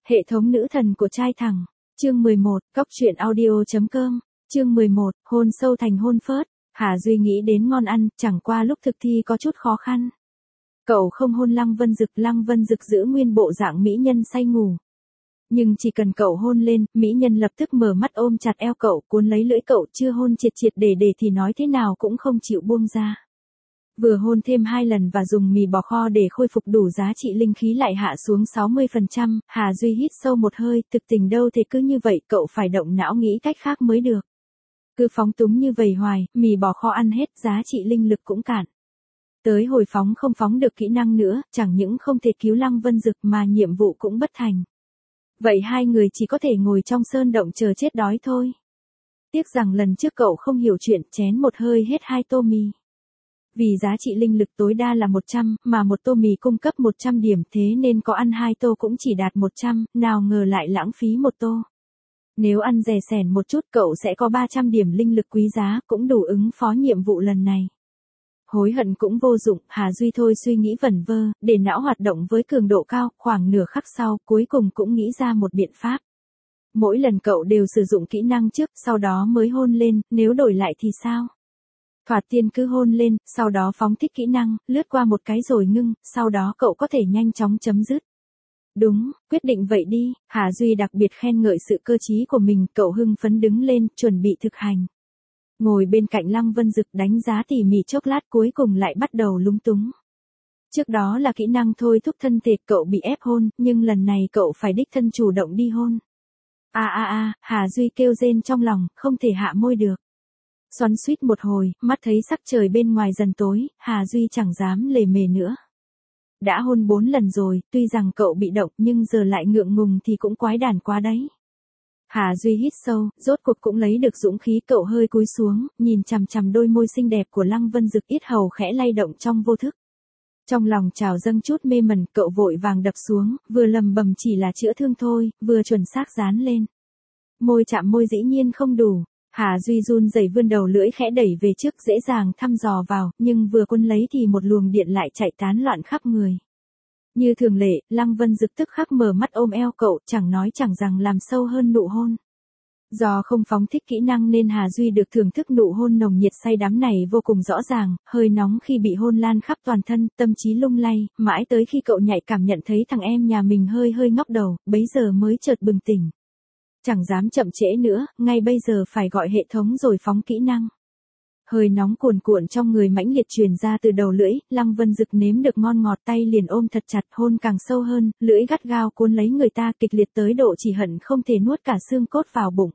Hệ thống nữ thần của trai thẳng. Chương 11, Cóc truyện audio.com. Chương 11, hôn sâu thành hôn phớt. Hà Duy nghĩ đến ngon ăn, chẳng qua lúc thực thi có chút khó khăn. Cậu không hôn Lăng Vân Dực giữ nguyên bộ dạng mỹ nhân say ngủ. Nhưng chỉ cần cậu hôn lên, mỹ nhân lập tức mở mắt ôm chặt eo cậu, cuốn lấy lưỡi cậu, chưa hôn triệt triệt để thì nói thế nào cũng không chịu buông ra. Vừa hôn thêm 2 lần và dùng mì bò kho để khôi phục đủ giá trị linh khí lại hạ xuống 60%, Hà Duy hít sâu một hơi, thực tình đâu thế cứ như vậy, cậu phải động não nghĩ cách khác mới được. Cứ phóng túng như vậy hoài, mì bò kho ăn hết, giá trị linh lực cũng cạn. Tới hồi phóng không phóng được kỹ năng nữa, chẳng những không thể cứu Lăng Vân Dực mà nhiệm vụ cũng bất thành. Vậy hai người chỉ có thể ngồi trong sơn động chờ chết đói thôi. Tiếc rằng lần trước cậu không hiểu chuyện, chén một hơi hết 2 tô mì. Vì giá trị linh lực tối đa là 100, mà một tô mì cung cấp 100 điểm, thế nên có ăn 2 tô cũng chỉ đạt 100, nào ngờ lại lãng phí 1 tô. Nếu ăn rẻ sẻn một chút cậu sẽ có 300 điểm linh lực quý giá, cũng đủ ứng phó nhiệm vụ lần này. Hối hận cũng vô dụng, Hà Duy thôi suy nghĩ vẩn vơ, để não hoạt động với cường độ cao, khoảng nửa khắc sau, cuối cùng cũng nghĩ ra một biện pháp. Mỗi lần cậu đều sử dụng kỹ năng trước, sau đó mới hôn lên, nếu đổi lại thì sao? Thoạt tiên cứ hôn lên, sau đó phóng thích kỹ năng, lướt qua một cái rồi ngưng, sau đó cậu có thể nhanh chóng chấm dứt. Đúng, quyết định vậy đi, Hà Duy đặc biệt khen ngợi sự cơ trí của mình, cậu hưng phấn đứng lên, chuẩn bị thực hành. Ngồi bên cạnh Lăng Vân Dực đánh giá tỉ mỉ chốc lát cuối cùng lại bắt đầu lúng túng. Trước đó là kỹ năng thôi thúc thân thể, cậu bị ép hôn, nhưng lần này cậu phải đích thân chủ động đi hôn. Hà Duy kêu rên trong lòng, không thể hạ môi được. Xoắn xuýt một hồi, mắt thấy sắc trời bên ngoài dần tối, Hà Duy chẳng dám lề mề nữa. Đã hôn 4 lần rồi, tuy rằng cậu bị động nhưng giờ lại ngượng ngùng thì cũng quái đản quá đấy. Hà Duy hít sâu, rốt cuộc cũng lấy được dũng khí, cậu hơi cúi xuống, nhìn chằm chằm đôi môi xinh đẹp của Lăng Vân Dực, yết hầu khẽ lay động trong vô thức. Trong lòng trào dâng chút mê mẩn, cậu vội vàng đập xuống, vừa lầm bầm chỉ là chữa thương thôi, vừa chuẩn xác dán lên. Môi chạm môi dĩ nhiên không đủ. Hà Duy run rẩy vươn đầu lưỡi khẽ đẩy về trước, dễ dàng thăm dò vào, nhưng vừa quân lấy thì một luồng điện lại chạy tán loạn khắp người. Như thường lệ, Lăng Vân Dực tức khắc mở mắt ôm eo cậu, chẳng nói chẳng rằng làm sâu hơn nụ hôn. Do không phóng thích kỹ năng nên Hà Duy được thưởng thức nụ hôn nồng nhiệt say đắm này vô cùng rõ ràng, hơi nóng khi bị hôn lan khắp toàn thân, tâm trí lung lay, mãi tới khi cậu nhạy cảm nhận thấy thằng em nhà mình hơi ngóc đầu, bấy giờ mới chợt bừng tỉnh. Chẳng dám chậm trễ nữa, ngay bây giờ phải gọi hệ thống rồi phóng kỹ năng. Hơi nóng cuồn cuộn trong người mãnh liệt truyền ra từ đầu lưỡi, Lăng Vân Dực nếm được ngon ngọt tay liền ôm thật chặt, hôn càng sâu hơn, lưỡi gắt gao cuốn lấy người ta, kịch liệt tới độ chỉ hận không thể nuốt cả xương cốt vào bụng.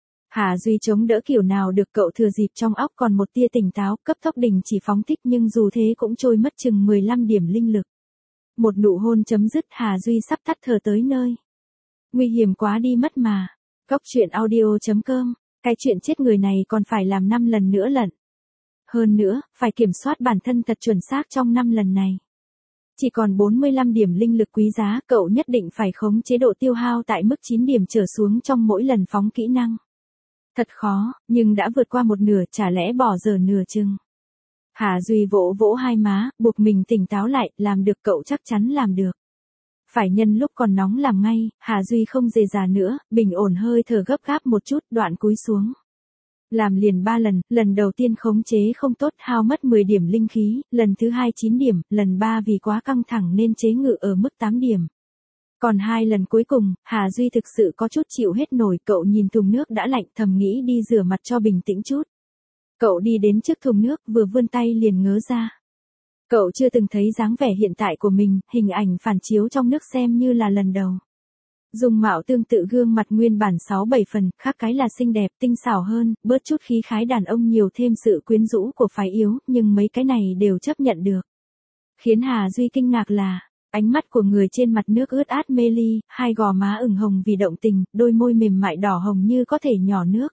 Hà Duy chống đỡ kiểu nào được, cậu thừa dịp trong óc còn một tia tỉnh táo, cấp tốc đình chỉ phóng thích, nhưng dù thế cũng trôi mất chừng 15 điểm linh lực. Một nụ hôn chấm dứt, Hà Duy sắp tắt thở tới nơi. Nguy hiểm quá đi mất mà. Cóc truyện audio.com, cái chuyện chết người này còn phải làm 5 lần nữa lận. Hơn nữa, phải kiểm soát bản thân thật chuẩn xác trong 5 lần này. Chỉ còn 45 điểm linh lực quý giá, cậu nhất định phải khống chế độ tiêu hao tại mức 9 điểm trở xuống trong mỗi lần phóng kỹ năng. Thật khó, nhưng đã vượt qua một nửa, chả lẽ bỏ giờ nửa chừng. Hà Duy vỗ vỗ hai má, buộc mình tỉnh táo lại, làm được cậu chắc chắn làm được. Phải nhân lúc còn nóng làm ngay, Hà Duy không dề dà nữa, bình ổn hơi thở gấp gáp một chút, đoạn cúi xuống. Làm liền 3 lần, lần đầu tiên khống chế không tốt, hao mất 10 điểm linh khí, lần thứ 2 9 điểm, lần 3 vì quá căng thẳng nên chế ngự ở mức 8 điểm. Còn 2 lần cuối cùng, Hà Duy thực sự có chút chịu hết nổi, cậu nhìn thùng nước đã lạnh, thầm nghĩ đi rửa mặt cho bình tĩnh chút. Cậu đi đến trước thùng nước, vừa vươn tay liền ngớ ra. Cậu chưa từng thấy dáng vẻ hiện tại của mình, hình ảnh phản chiếu trong nước xem như là lần đầu. Dung mạo tương tự gương mặt nguyên bản 6-7 phần, khác cái là xinh đẹp, tinh xảo hơn, bớt chút khí khái đàn ông, nhiều thêm sự quyến rũ của phái yếu, nhưng mấy cái này đều chấp nhận được. Khiến Hà Duy kinh ngạc là, ánh mắt của người trên mặt nước ướt át mê ly, hai gò má ửng hồng vì động tình, đôi môi mềm mại đỏ hồng như có thể nhỏ nước.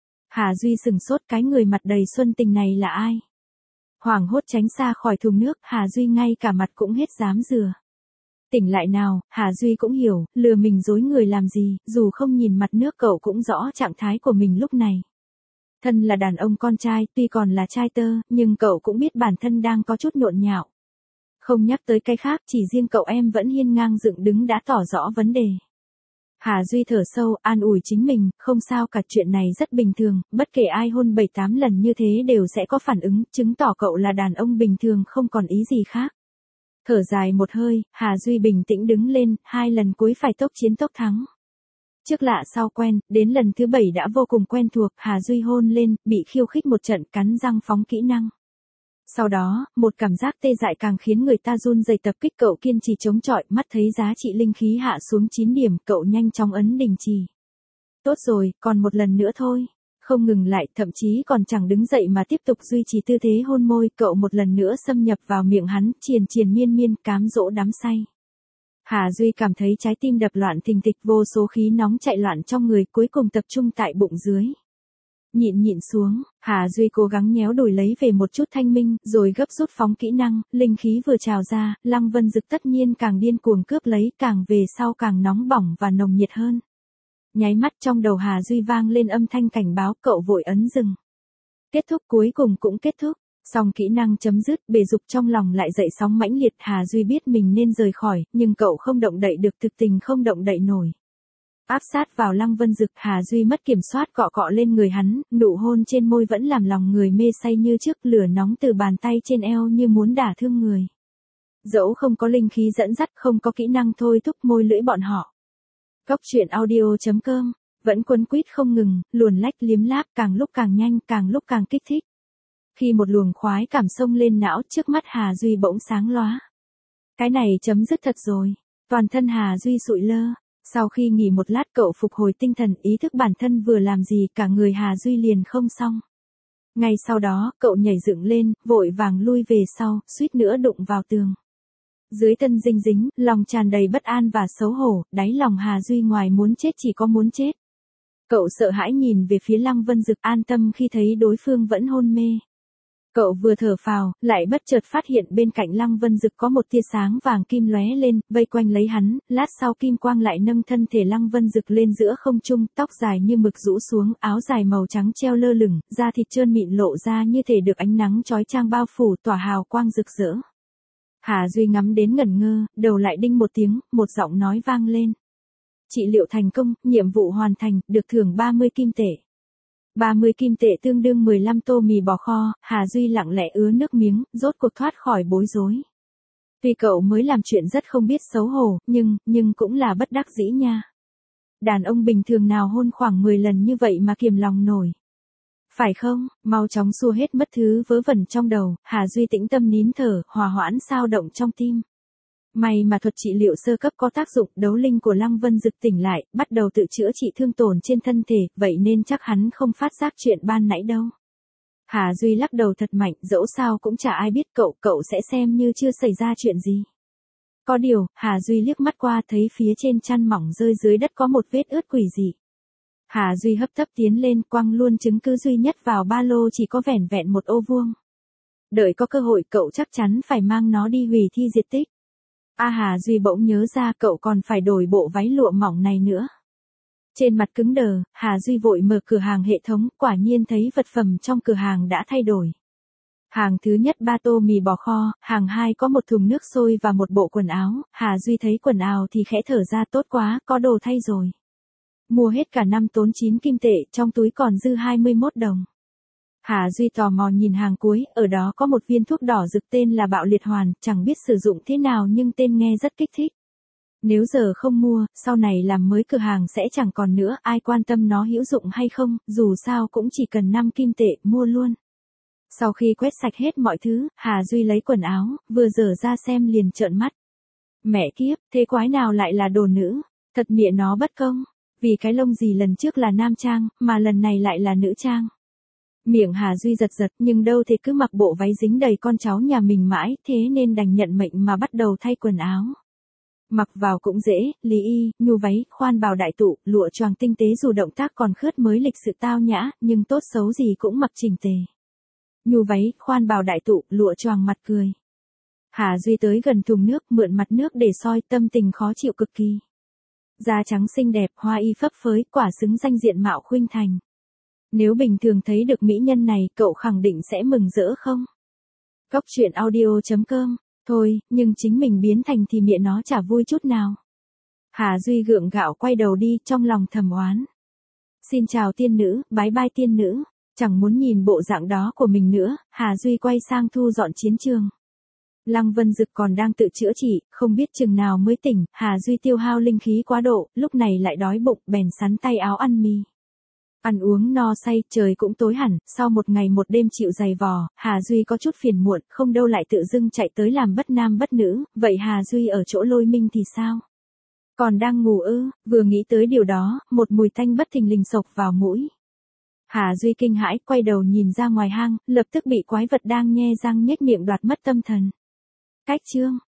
Hà Duy sừng sốt, cái người mặt đầy xuân tình này là ai? Hoảng hốt tránh xa khỏi thùng nước, Hà Duy ngay cả mặt cũng hết dám rửa. Tỉnh lại nào, Hà Duy cũng hiểu, lừa mình dối người làm gì, dù không nhìn mặt nước cậu cũng rõ trạng thái của mình lúc này. Thân là đàn ông con trai, tuy còn là trai tơ, nhưng cậu cũng biết bản thân đang có chút nhộn nhạo. Không nhắc tới cái khác, chỉ riêng cậu em vẫn hiên ngang dựng đứng đã tỏ rõ vấn đề. Hà Duy thở sâu, an ủi chính mình, không sao cả, chuyện này rất bình thường, bất kể ai hôn 7-8 lần như thế đều sẽ có phản ứng, chứng tỏ cậu là đàn ông bình thường không còn ý gì khác. Thở dài một hơi, Hà Duy bình tĩnh đứng lên, 2 lần cuối phải tốc chiến tốc thắng. Trước lạ sau quen, đến lần thứ 7 đã vô cùng quen thuộc, Hà Duy hôn lên, bị khiêu khích một trận, cắn răng phóng kỹ năng. Sau đó, một cảm giác tê dại càng khiến người ta run rẩy tập kích, cậu kiên trì chống chọi, mắt thấy giá trị linh khí hạ xuống 9 điểm, cậu nhanh chóng ấn đình chỉ. Tốt rồi, còn một lần nữa thôi. Không ngừng lại, thậm chí còn chẳng đứng dậy mà tiếp tục duy trì tư thế hôn môi, cậu một lần nữa xâm nhập vào miệng hắn, triền triền miên miên, cám dỗ đắm say. Hà Duy cảm thấy trái tim đập loạn thình thịch, vô số khí nóng chạy loạn trong người, cuối cùng tập trung tại bụng dưới. Nhịn xuống, Hà Duy cố gắng nhéo đùi lấy về một chút thanh minh, rồi gấp rút phóng kỹ năng, linh khí vừa trào ra, Lăng Vân Dực tất nhiên càng điên cuồng cướp lấy, càng về sau càng nóng bỏng và nồng nhiệt hơn. Nháy mắt trong đầu Hà Duy vang lên âm thanh cảnh báo, cậu vội ấn dừng. Kết thúc, cuối cùng cũng kết thúc. Xong kỹ năng chấm dứt, bề dục trong lòng lại dậy sóng mãnh liệt, Hà Duy biết mình nên rời khỏi, nhưng cậu không động đậy được, thực tình không động đậy nổi. Áp sát vào Lăng Vân Dực, Hà Duy mất kiểm soát cọ cọ lên người hắn, nụ hôn trên môi vẫn làm lòng người mê say như trước, lửa nóng từ bàn tay trên eo như muốn đả thương người. Dẫu không có linh khí dẫn dắt, không có kỹ năng thôi thúc môi lưỡi bọn họ. Cốc truyện audio.com, vẫn quấn quýt không ngừng, luồn lách liếm láp, càng lúc càng nhanh, càng lúc càng kích thích. Khi một luồng khoái cảm xông lên não, trước mắt Hà Duy bỗng sáng lóa. Cái này chấm dứt thật rồi. Toàn thân Hà Duy sụi lơ. Sau khi nghỉ một lát, cậu phục hồi tinh thần, ý thức bản thân vừa làm gì, cả người Hà Duy liền không xong. Ngay sau đó, cậu nhảy dựng lên, vội vàng lui về sau, suýt nữa đụng vào tường. Dưới thân dinh dính, lòng tràn đầy bất an và xấu hổ, đáy lòng Hà Duy ngoài muốn chết chỉ có muốn chết. Cậu sợ hãi nhìn về phía Lăng Vân Dực, an tâm khi thấy đối phương vẫn hôn mê. Cậu vừa thở phào, lại bất chợt phát hiện bên cạnh Lăng Vân Dực có một tia sáng vàng kim lóe lên, vây quanh lấy hắn, lát sau kim quang lại nâng thân thể Lăng Vân Dực lên giữa không trung, tóc dài như mực rũ xuống, áo dài màu trắng treo lơ lửng, da thịt trơn mịn lộ ra như thể được ánh nắng chói chang bao phủ, tỏa hào quang rực rỡ. Hà Duy ngắm đến ngẩn ngơ, đầu lại đinh một tiếng, một giọng nói vang lên. Trị liệu thành công, nhiệm vụ hoàn thành, được thưởng 30 kim tệ. 30 kim tệ tương đương 15 tô mì bò kho, Hà Duy lặng lẽ ứa nước miếng, rốt cuộc thoát khỏi bối rối. Tuy cậu mới làm chuyện rất không biết xấu hổ, nhưng cũng là bất đắc dĩ nha. Đàn ông bình thường nào hôn khoảng 10 lần như vậy mà kiềm lòng nổi. Phải không, mau chóng xua hết mất thứ vớ vẩn trong đầu, Hà Duy tĩnh tâm nín thở, hòa hoãn sao động trong tim. May mà thuật trị liệu sơ cấp có tác dụng, đấu linh của Lăng Vân Dực tỉnh lại, bắt đầu tự chữa trị thương tổn trên thân thể, vậy nên chắc hắn không phát giác chuyện ban nãy đâu. Hà Duy lắc đầu thật mạnh, dẫu sao cũng chả ai biết cậu sẽ xem như chưa xảy ra chuyện gì. Có điều, Hà Duy liếc mắt qua thấy phía trên chăn mỏng rơi dưới đất có một vết ướt quỷ dị. Hà Duy hấp tấp tiến lên, quăng luôn chứng cứ duy nhất vào ba lô, chỉ có vẻn vẹn một ô vuông. Đợi có cơ hội cậu chắc chắn phải mang nó đi hủy thi diệt tích. Hà Duy bỗng nhớ ra cậu còn phải đổi bộ váy lụa mỏng này nữa. Trên mặt cứng đờ, Hà Duy vội mở cửa hàng hệ thống, quả nhiên thấy vật phẩm trong cửa hàng đã thay đổi. Hàng thứ nhất 3 tô mì bò kho, hàng 2 có một thùng nước sôi và một bộ quần áo, Hà Duy thấy quần áo thì khẽ thở ra, tốt quá, có đồ thay rồi. Mua hết cả năm tốn 9 kim tệ, trong túi còn dư 21 đồng. Hà Duy tò mò nhìn hàng cuối, ở đó có một viên thuốc đỏ rực tên là bạo liệt hoàn, chẳng biết sử dụng thế nào nhưng tên nghe rất kích thích. Nếu giờ không mua, sau này làm mới cửa hàng sẽ chẳng còn nữa, ai quan tâm nó hữu dụng hay không, dù sao cũng chỉ cần 5 kim tệ, mua luôn. Sau khi quét sạch hết mọi thứ, Hà Duy lấy quần áo, vừa dở ra xem liền trợn mắt. Mẹ kiếp, thế quái nào lại là đồ nữ, thật mẹ nó bất công, vì cái lông gì lần trước là nam trang, mà lần này lại là nữ trang. Miệng Hà Duy giật giật, nhưng đâu thể cứ mặc bộ váy dính đầy con cháu nhà mình mãi, thế nên đành nhận mệnh mà bắt đầu thay quần áo. Mặc vào cũng dễ, lý y, nhu váy, khoan bào đại tụ, lụa choàng tinh tế, dù động tác còn khướt mới lịch sự tao nhã, nhưng tốt xấu gì cũng mặc chỉnh tề. Nhu váy, khoan bào đại tụ, lụa choàng mặt cười. Hà Duy tới gần thùng nước, mượn mặt nước để soi, tâm tình khó chịu cực kỳ. Da trắng xinh đẹp, hoa y phấp phới, quả xứng danh diện mạo khuynh thành. Nếu bình thường thấy được mỹ nhân này, cậu khẳng định sẽ mừng rỡ không? Cốc truyện audio.com, thôi, nhưng chính mình biến thành thì mẹ nó chả vui chút nào. Hà Duy gượng gạo quay đầu đi, trong lòng thầm oán. Xin chào tiên nữ, bái bai tiên nữ. Chẳng muốn nhìn bộ dạng đó của mình nữa, Hà Duy quay sang thu dọn chiến trường. Lăng Vân Dực còn đang tự chữa trị, không biết chừng nào mới tỉnh, Hà Duy tiêu hao linh khí quá độ, lúc này lại đói bụng, bèn sắn tay áo ăn mì. Ăn uống no say, trời cũng tối hẳn, sau một ngày một đêm chịu dày vò, Hà Duy có chút phiền muộn, không đâu lại tự dưng chạy tới làm bất nam bất nữ, vậy Hà Duy ở chỗ Lôi Minh thì sao? Còn đang ngủ ư? Vừa nghĩ tới điều đó, một mùi tanh bất thình lình xộc vào mũi. Hà Duy kinh hãi, quay đầu nhìn ra ngoài hang, lập tức bị quái vật đang nhe răng nhếch miệng đoạt mất tâm thần. Cách chương